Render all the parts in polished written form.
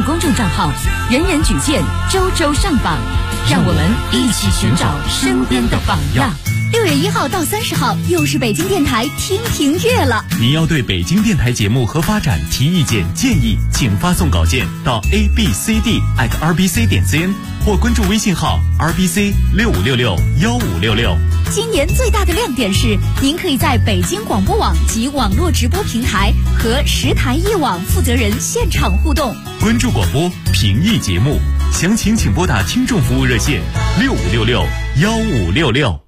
公众账号，人人举荐，周周上榜，让我们一起寻找身边的榜样。 6月1号到30号，又是北京电台听评月了。 你要对北京电台节目和发展提意见建议，请发送稿件到 abcd@rbc.cn 或关注微信号 rbc65661566。 今年最大的亮点是，您可以在北京广播网及网络直播平台和10台一网负责人现场互动。 关注广播，评议节目，详情请拨打听众服务热线65661566。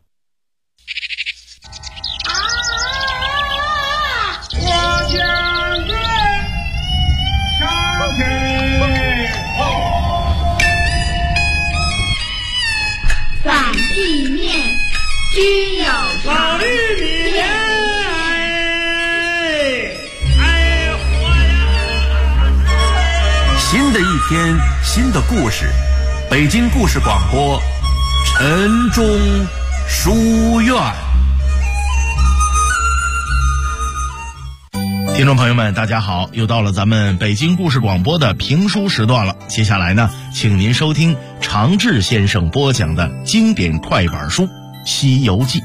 意面均有老绿米莲， 新的一天，新的故事，北京故事广播，晨钟书院。 听众朋友们大家好，又到了咱们北京故事广播的评书时段了。接下来呢，请您收听常志先生播讲的经典快板书《西游记》。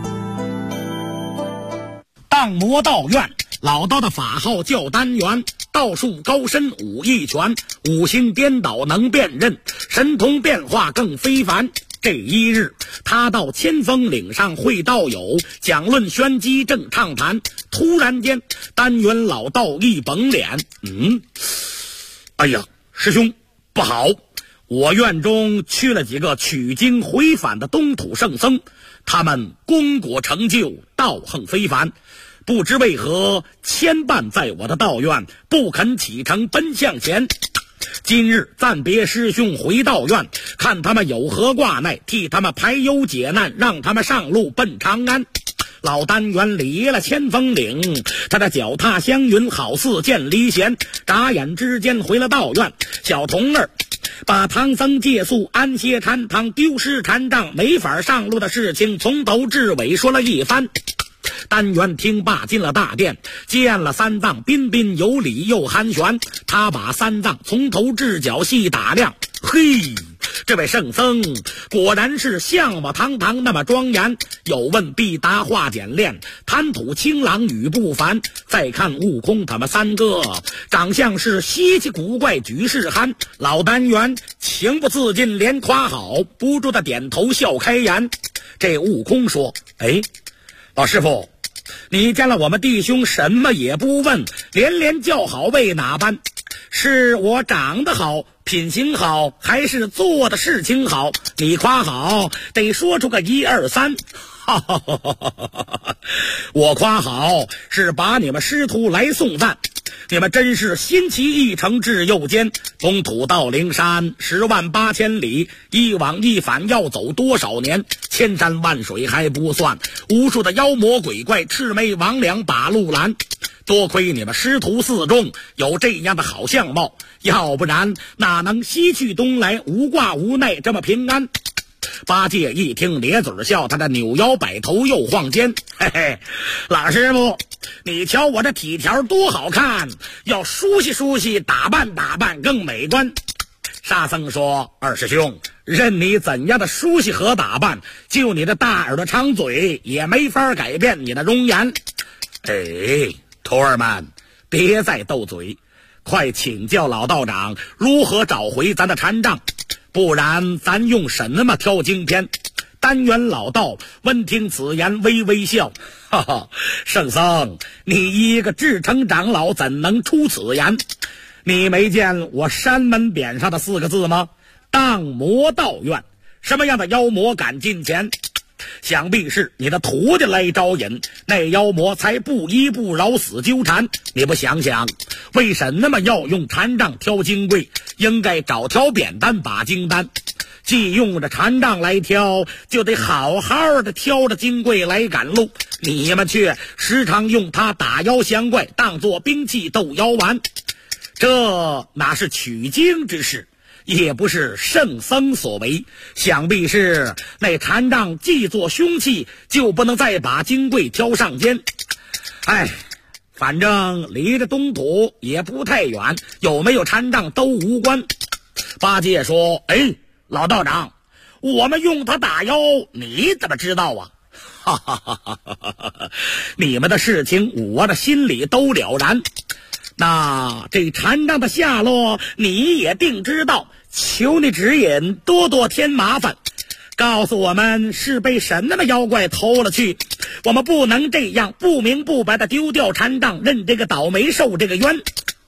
荡魔道院，老道的法号叫丹元，道术高深武艺全，五行颠倒能辨认，神通变化更非凡。这一日，他到千峰岭上会道友，讲论玄机正畅谈。突然间，丹元老道一绷脸，哎呀，师兄不好，我院中去了几个取经回返的东土圣僧，他们功果成就，道行非凡，不知为何牵绊在我的道院，不肯启程奔向前。今日暂别师兄回道院，看他们有何挂碍，替他们排忧解难，让他们上路奔长安。老丹元离了千峰岭，他的脚踏香云，好似见离弦。眨眼之间回了道院，小童儿把唐僧借宿安歇禅堂，丢失禅杖没法上路的事情从头至尾说了一番。丹元听罢进了大殿，见了三藏，彬彬有礼又寒暄。他把三藏从头至脚细打量，嘿，这位圣僧果然是相貌堂堂那么庄严，有问必答话简练，谈吐清朗语不凡。再看悟空他们三个，长相是稀奇古怪举世憨。老丹元情不自禁连夸好，不住的点头笑开颜。这悟空说，老师傅，你见了我们弟兄什么也不问，连连叫好为哪般？是我长得好，品行好，还是做的事情好？你夸好得说出个1、2、3。我夸好是把你们师徒来送赞，你们真是新奇异程至右肩。东土到灵山108000里，一往一返要走多少年？千山万水还不算，无数的妖魔鬼怪，魑魅魍魉把路拦。多亏你们师徒四众有这样的好相貌，要不然哪能西去东来，无挂无奈这么平安？八戒一听咧嘴笑，他的扭腰摆头又晃肩，老师傅，你瞧我这体条多好看，要梳洗梳洗，打扮打扮更美观。沙僧说，二师兄，任你怎样的梳洗和打扮，就你的大耳朵长嘴也没法改变你的容颜。徒儿们别再斗嘴，快请教老道长如何找回咱的禅杖，不然咱用什么挑经篇？丹元老道闻听此言微微笑，圣僧，你一个至诚长老怎能出此言？你没见我山门匾上的4个字吗？荡魔道院，什么样的妖魔敢近前？想必是你的徒弟来招引，那妖魔才不依不饶死纠缠。你不想想，为什么要用禅杖挑金柜？应该找条扁担把金担。既用着禅杖来挑，就得好好的挑着金柜来赶路。你们却时常用它打妖降怪，当作兵器斗妖丸，这哪是取经之事，也不是圣僧所为，想必是那禅杖既做凶器，就不能再把金柜挑上肩。 反正离着东土也不太远，有没有禅杖都无关。八戒说：老道长，我们用它打妖，你怎么知道啊？哈哈哈哈哈！你们的事情我的心里都了然。那这禅杖的下落你也定知道，求你指引，多多添麻烦，告诉我们是被什么妖怪偷了去，我们不能这样不明不白的丢掉禅杖，任这个倒霉受这个冤。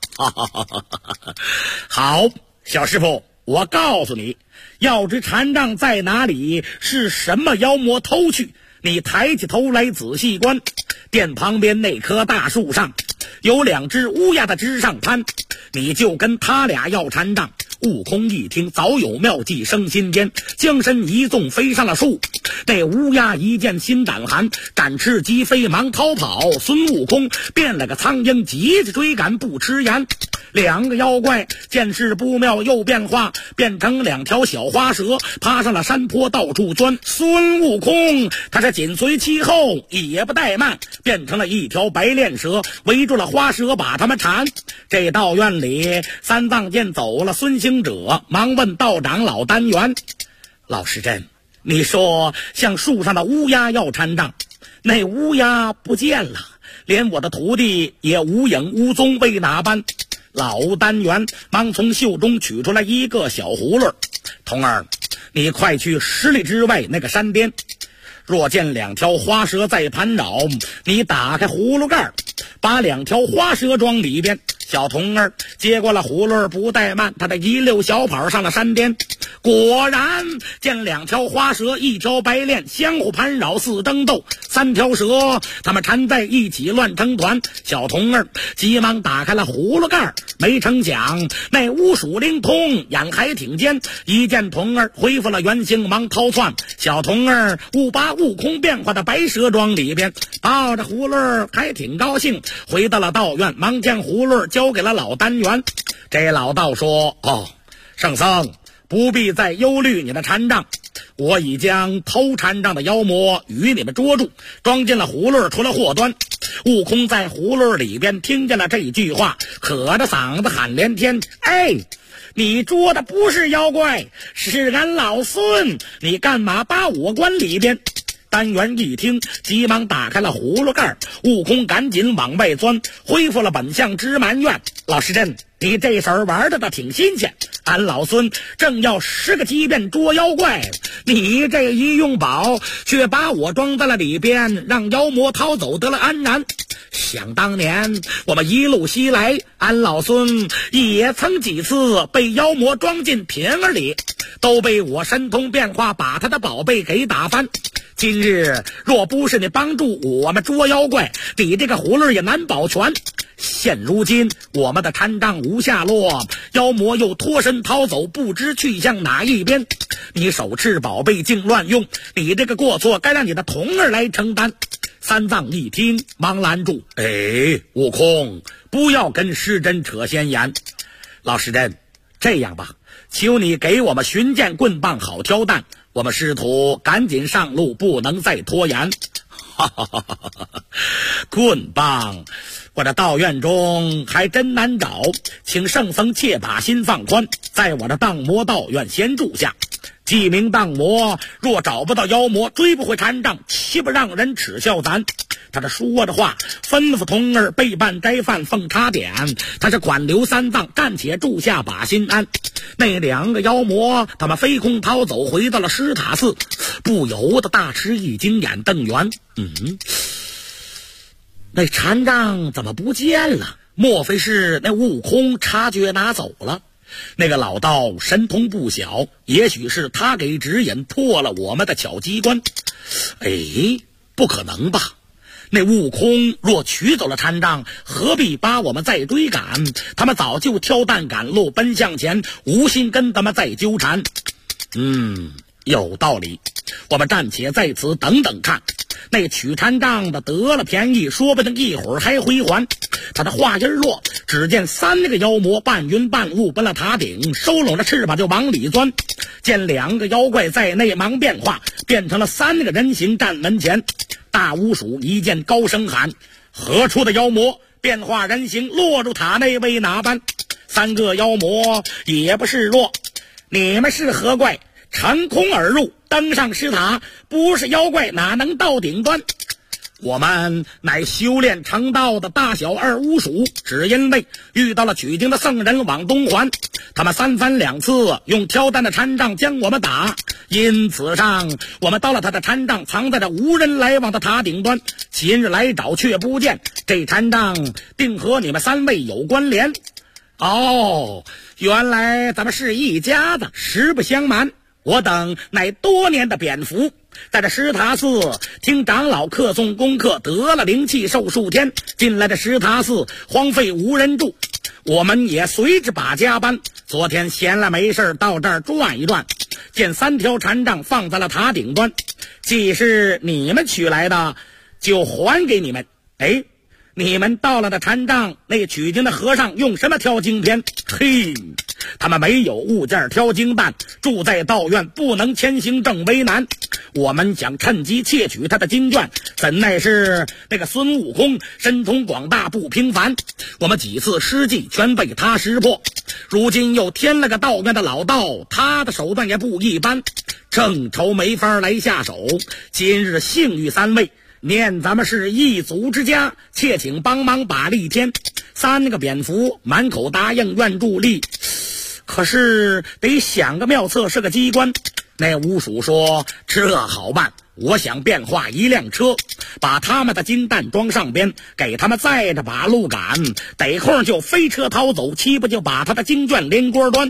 好，小师傅，我告诉你，要知禅杖在哪里，是什么妖魔偷去，你抬起头来仔细观，殿旁边那棵大树上有2只乌鸦的枝上攀，你就跟他俩要禅杖。悟空一听，早有妙计生心间，将身一纵飞上了树。那乌鸦一见心胆寒，展翅急飞忙逃跑。孙悟空变了个苍鹰，急着追赶不吃言。2个妖怪见势不妙，又变化，变成2条小花蛇，爬上了山坡到处钻。孙悟空他是紧随其后，也不怠慢，变成了1条白练蛇，围住了花蛇把他们缠。这道院里三藏见走了孙行者，忙问道长老单元：老师真，你说像树上的乌鸦要禅杖，那乌鸦不见了，连我的徒弟也无影无踪，为哪般？老单元忙从袖中取出来1个小葫芦，童儿，你快去10里之外那个山巅，若见2条花蛇在盘绕，你打开葫芦盖，把2条花蛇装里边。小童儿接过了葫芦，不怠慢，他的一溜小跑上了山巅。果然见2条花蛇1条白练相互盘绕似争斗，3条蛇他们缠在一起乱成团。小童儿急忙打开了葫芦盖，没成想那乌鼠灵通眼还挺尖，一见童儿恢复了原形，忙逃窜。小童儿误把悟空变化的白蛇装里边，抱着葫芦还挺高兴，回到了道院，忙将葫芦交给了老单元。这老道说：圣僧不必再忧虑你的禅杖，我已将偷禅杖的妖魔与你们捉住，装进了葫芦出了祸端。悟空在葫芦里边听见了这句话，可着嗓子喊连天：你捉的不是妖怪，是俺老孙，你干嘛把我关里边？单元一听，急忙打开了葫芦盖，悟空赶紧往外钻，恢复了本相之埋怨：老师真，你这手玩的挺新鲜，俺老孙正要10个机变捉妖怪，你这一用宝却把我装在了里边，让妖魔逃走得了安然。想当年我们一路西来，俺老孙也曾几次被妖魔装进瓶儿里，都被我神通变化把他的宝贝给打翻。今日若不是你帮助我们捉妖怪，你这个葫芦也难保全。现如今我们的禅杖无下落，妖魔又脱身逃走，不知去向哪一边。你手持宝贝竟乱用，你这个过错该让你的童儿来承担。三藏一听忙拦住：悟空，不要跟师真扯闲言。老师真，这样吧，求你给我们寻剑棍棒好挑担，我们师徒赶紧上路，不能再拖延。棍棒我的道院中还真难找，请圣僧切把心放宽，在我的荡魔道院先住下。记名荡魔，若找不到妖魔，追不回禅杖，岂不让人耻笑咱？他这说着话，吩咐童儿备办斋饭奉茶点，他是管留三藏暂且住下把心安。那2个妖魔他们飞空逃走，回到了石塔寺，不由得大吃一惊，眼瞪圆。那禅杖怎么不见了？莫非是那悟空察觉拿走了？那个老道神通不小，也许是他给指引破了我们的小机关。不可能吧？那悟空若取走了禅杖，何必把我们再追赶？他们早就挑担赶路奔向前，无心跟他们再纠缠。有道理，我们暂且在此等等看。那取禅杖的得了便宜，说不定一会儿还回还。他的话音落，只见3个妖魔半云半雾奔了塔顶，收拢着翅膀就往里钻。见2个妖怪在内，忙变化，变成了3个人形站门前。大巫鼠一见高声喊：何处的妖魔， 变化人形，落入塔内为哪般？三个妖魔也不示弱，你们是何怪？乘空而入，登上石塔，不是妖怪哪能到顶端？我们乃修炼成道的大小二巫属，只因为遇到了取经的圣人往东还，他们三番两次用挑担的禅杖将我们打，因此上我们到了他的禅杖藏在这无人来往的塔顶端，今日来找却不见，这禅杖定和你们三位有关联。哦，原来咱们是一家子。实不相瞒，我等乃多年的蝙蝠，在这石塔寺听长老课诵功课，得了灵气寿数天，进来的石塔寺荒废无人住，我们也随之把家搬。昨天闲了没事到这儿转一转，见3条禅杖放在了塔顶端，既是你们取来的，就还给你们。哎，你们到了的禅杖，那取经的和尚用什么挑经篇？嘿，他们没有物件挑经办，住在道院不能迁行，正为难。我们想趁机窃取他的经卷，怎奈是那个孙悟空神通广大不平凡，我们几次施计全被他识破。如今又添了个道院的老道，他的手段也不一般，正愁没法来下手。今日幸遇三位，念咱们是一族之家，且请帮忙把力添。3个蝙蝠满口答应愿助力，可是得想个妙策，是个机关。那巫属说这好办，我想变化一辆车，把他们的金蛋装上边，给他们载着把路赶，得空就飞车逃走，岂不就把他的经卷连锅端？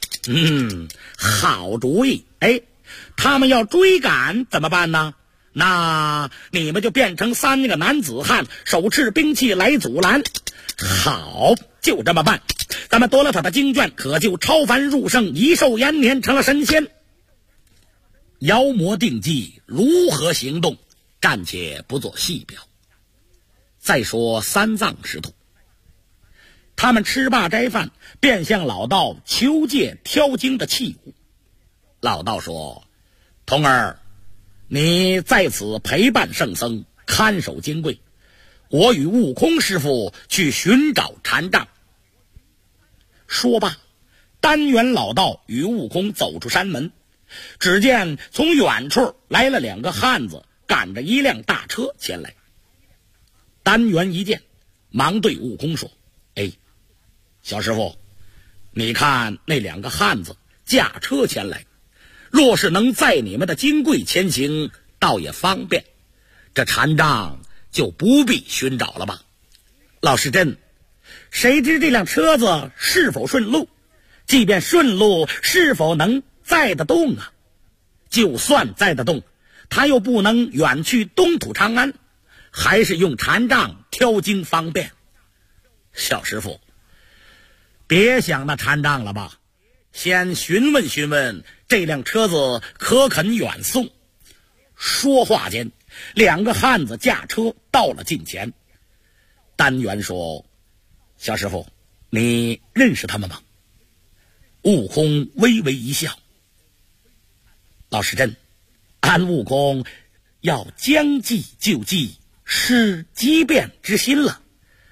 好主意。哎，他们要追赶怎么办呢？那你们就变成3个男子汉，手持兵器来阻拦。好，就这么办。咱们夺了他的经卷，可就超凡入圣，一寿延年，成了神仙。妖魔定计如何行动，暂且不做细表。再说3藏师徒，他们吃罢斋饭，便向老道求借挑经的器物。老道说：童儿，你在此陪伴圣僧，看守经柜，我与悟空师傅去寻找禅杖。说罢，单元老道与悟空走出山门，只见从远处来了2个汉子，赶着一辆大车前来。单元一见，忙对悟空说：哎，小师傅，你看那2个汉子驾车前来，若是能载你们的金柜前行，倒也方便，这禅杖就不必寻找了吧。老师真，谁知这辆车子是否顺路？即便顺路，是否能载得动啊？就算载得动，他又不能远去东土长安，还是用禅杖挑经方便。小师傅，别想那禅杖了吧，先询问询问这辆车子可肯远送。说话间，2个汉子驾车到了近前。单元说：小师傅，你认识他们吗？悟空微微一笑：老师真，俺悟空要将计就计，是机变之心了。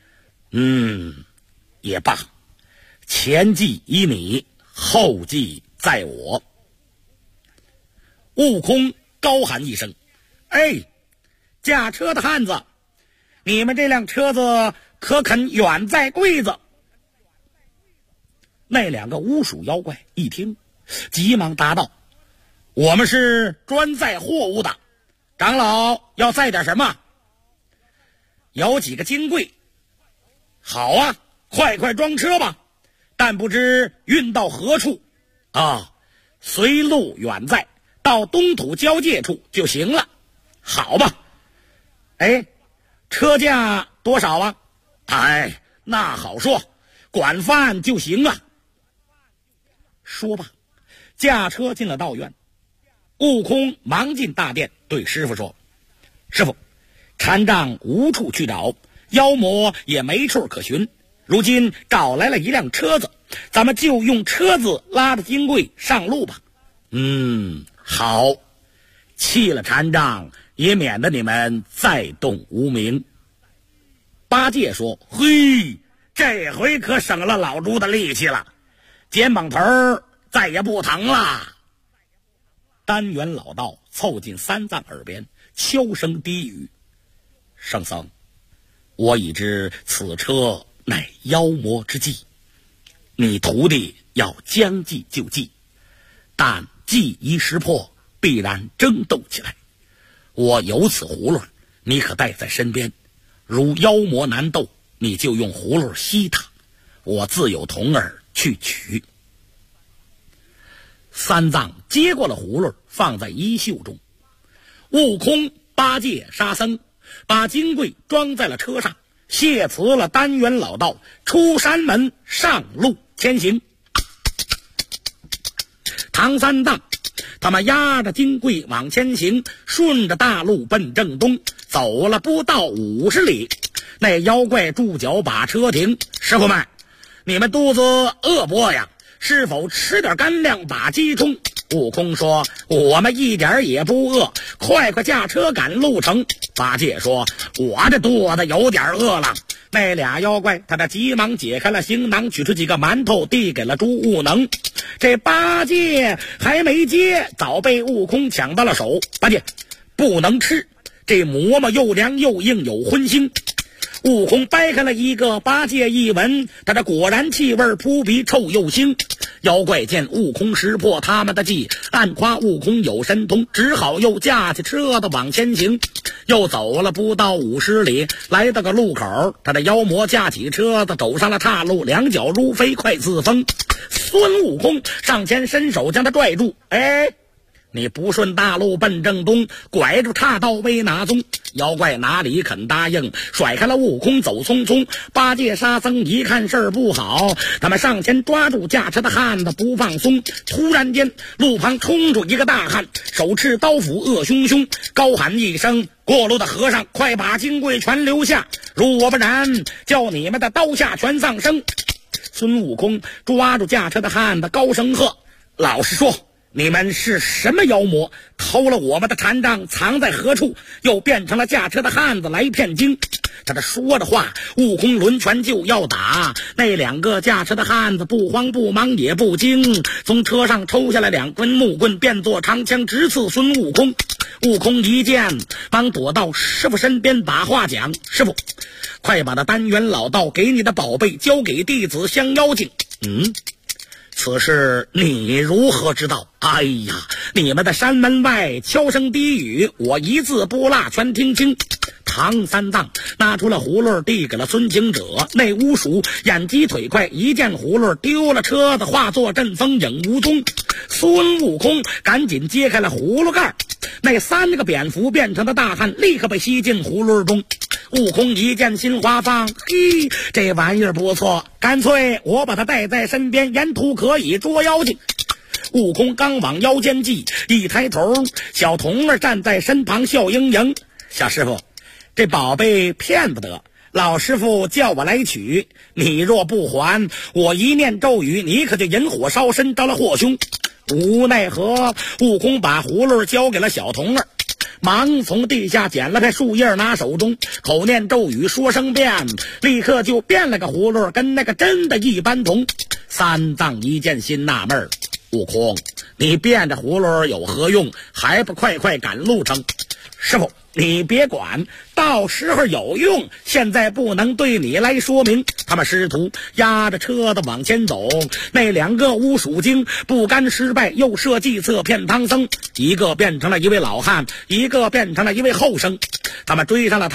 也罢，前计依你，后计在我。悟空高喊一声：哎，驾车的汉子，你们这辆车子可肯远载柜子？那2个巫属妖怪一听，急忙答道：我们是专载货物的，长老要载点什么？有几个金柜。好啊，快快装车吧，但不知运到何处啊？随路远载，到东土交界处就行了。好吧。哎，车价多少啊？哎，那好说，管饭就行啊。说罢，驾车进了道院。悟空忙进大殿，对师傅说：师傅，禅杖无处去找，妖魔也没处可寻，如今找来了一辆车子，咱们就用车子拉着金柜上路吧。好，弃了禅杖，也免得你们再动无名。 八戒说：“嘿，这回可省了老猪的力气了，肩膀头再也不疼了。”单元老道凑近三藏耳边，悄声低语：“圣僧，我已知此车乃妖魔之计，你徒弟要将计就计，但计一识破，必然争斗起来。我有此葫芦，你可带在身边，如妖魔难斗，你就用葫芦吸它，我自有童儿去取。”三藏接过了葫芦，放在衣袖中。悟空、八戒、沙僧把金柜装在了车上，谢辞了单元老道，出山门上路前行。唐三藏他们押着金柜往前行，顺着大路奔正东，走了不到50里，那妖怪住脚把车停：“师傅们，你们肚子饿不饿呀？是否吃点干粮把饥充？”悟空说：“我们一点也不饿，快驾车赶路程。”八戒说：“我这肚子有点饿了。”那俩妖怪他急忙解开了行囊，取出几个馒头递给了朱悟能。这八戒还没接，早被悟空抢到了手。八戒不能吃，这馍馍又凉又硬，有荤腥。悟空掰开了一个，八戒一闻，他这果然气味扑鼻，臭又腥。妖怪见悟空识破他们的计，暗夸悟空有神通，只好又驾起车子往前行。又走了不到50里，来到个路口，他的妖魔驾起车子走上了岔路，两脚如飞，快似风。孙悟空上前伸手将他拽住：“哎，你不顺大路奔正东，拐住岔道为哪宗？”妖怪哪里肯答应，甩开了悟空走匆匆。八戒、沙僧一看事儿不好，他们上前抓住驾车的汉子不放松。突然间，路旁冲出一个大汉，手持刀斧恶凶凶，高喊一声：“过路的和尚，快把金柜全留下，如我不然，叫你们的刀下全丧生！”孙悟空抓住驾车的汉子，高声喝：“老实说，你们是什么妖魔？偷了我们的禅杖，藏在何处？又变成了驾车的汉子来骗经。”他这说着话，悟空抡拳就要打。那两个驾车的汉子不慌不忙也不惊，从车上抽下来2根木棍，变作长枪直刺孙悟空。悟空一见，忙躲到师傅身边，把话讲：“师傅，快把那单元老道给你的宝贝交给弟子降妖精。”“此事你如何知道？”“哎呀，你们的山门外悄声低语，我一字不落全听清。”唐三藏拿出了葫芦，递给了孙行者。那巫鼠眼疾腿快，一见葫芦丢了车子，化作阵风影无踪。孙悟空赶紧揭开了葫芦盖，那3个蝙蝠变成的大汉立刻被吸进葫芦中。悟空一见心花放，嘿，这玩意儿不错，干脆我把它带在身边，沿途可以捉妖精。悟空刚往腰间系，一抬头，小童儿站在身旁笑盈盈：“小师傅，这宝贝骗不得，老师傅叫我来取，你若不还，我一念咒语，你可就引火烧身，招了祸凶。”无奈何，悟空把葫芦交给了小童儿，忙从地下捡了片树叶拿手中，口念咒语说声变，立刻就变了个葫芦，跟那个真的一般同。三藏一见心纳闷：“悟空，你变着葫芦有何用？还不快赶路程？”“师傅，你别管，到时候有用，现在不能对你来说明。”他们师徒押着车子往前走，那2个巫鼠精不甘失败，又设计策骗唐僧，一个变成了一位老汉，一个变成了一位后生。他们追上了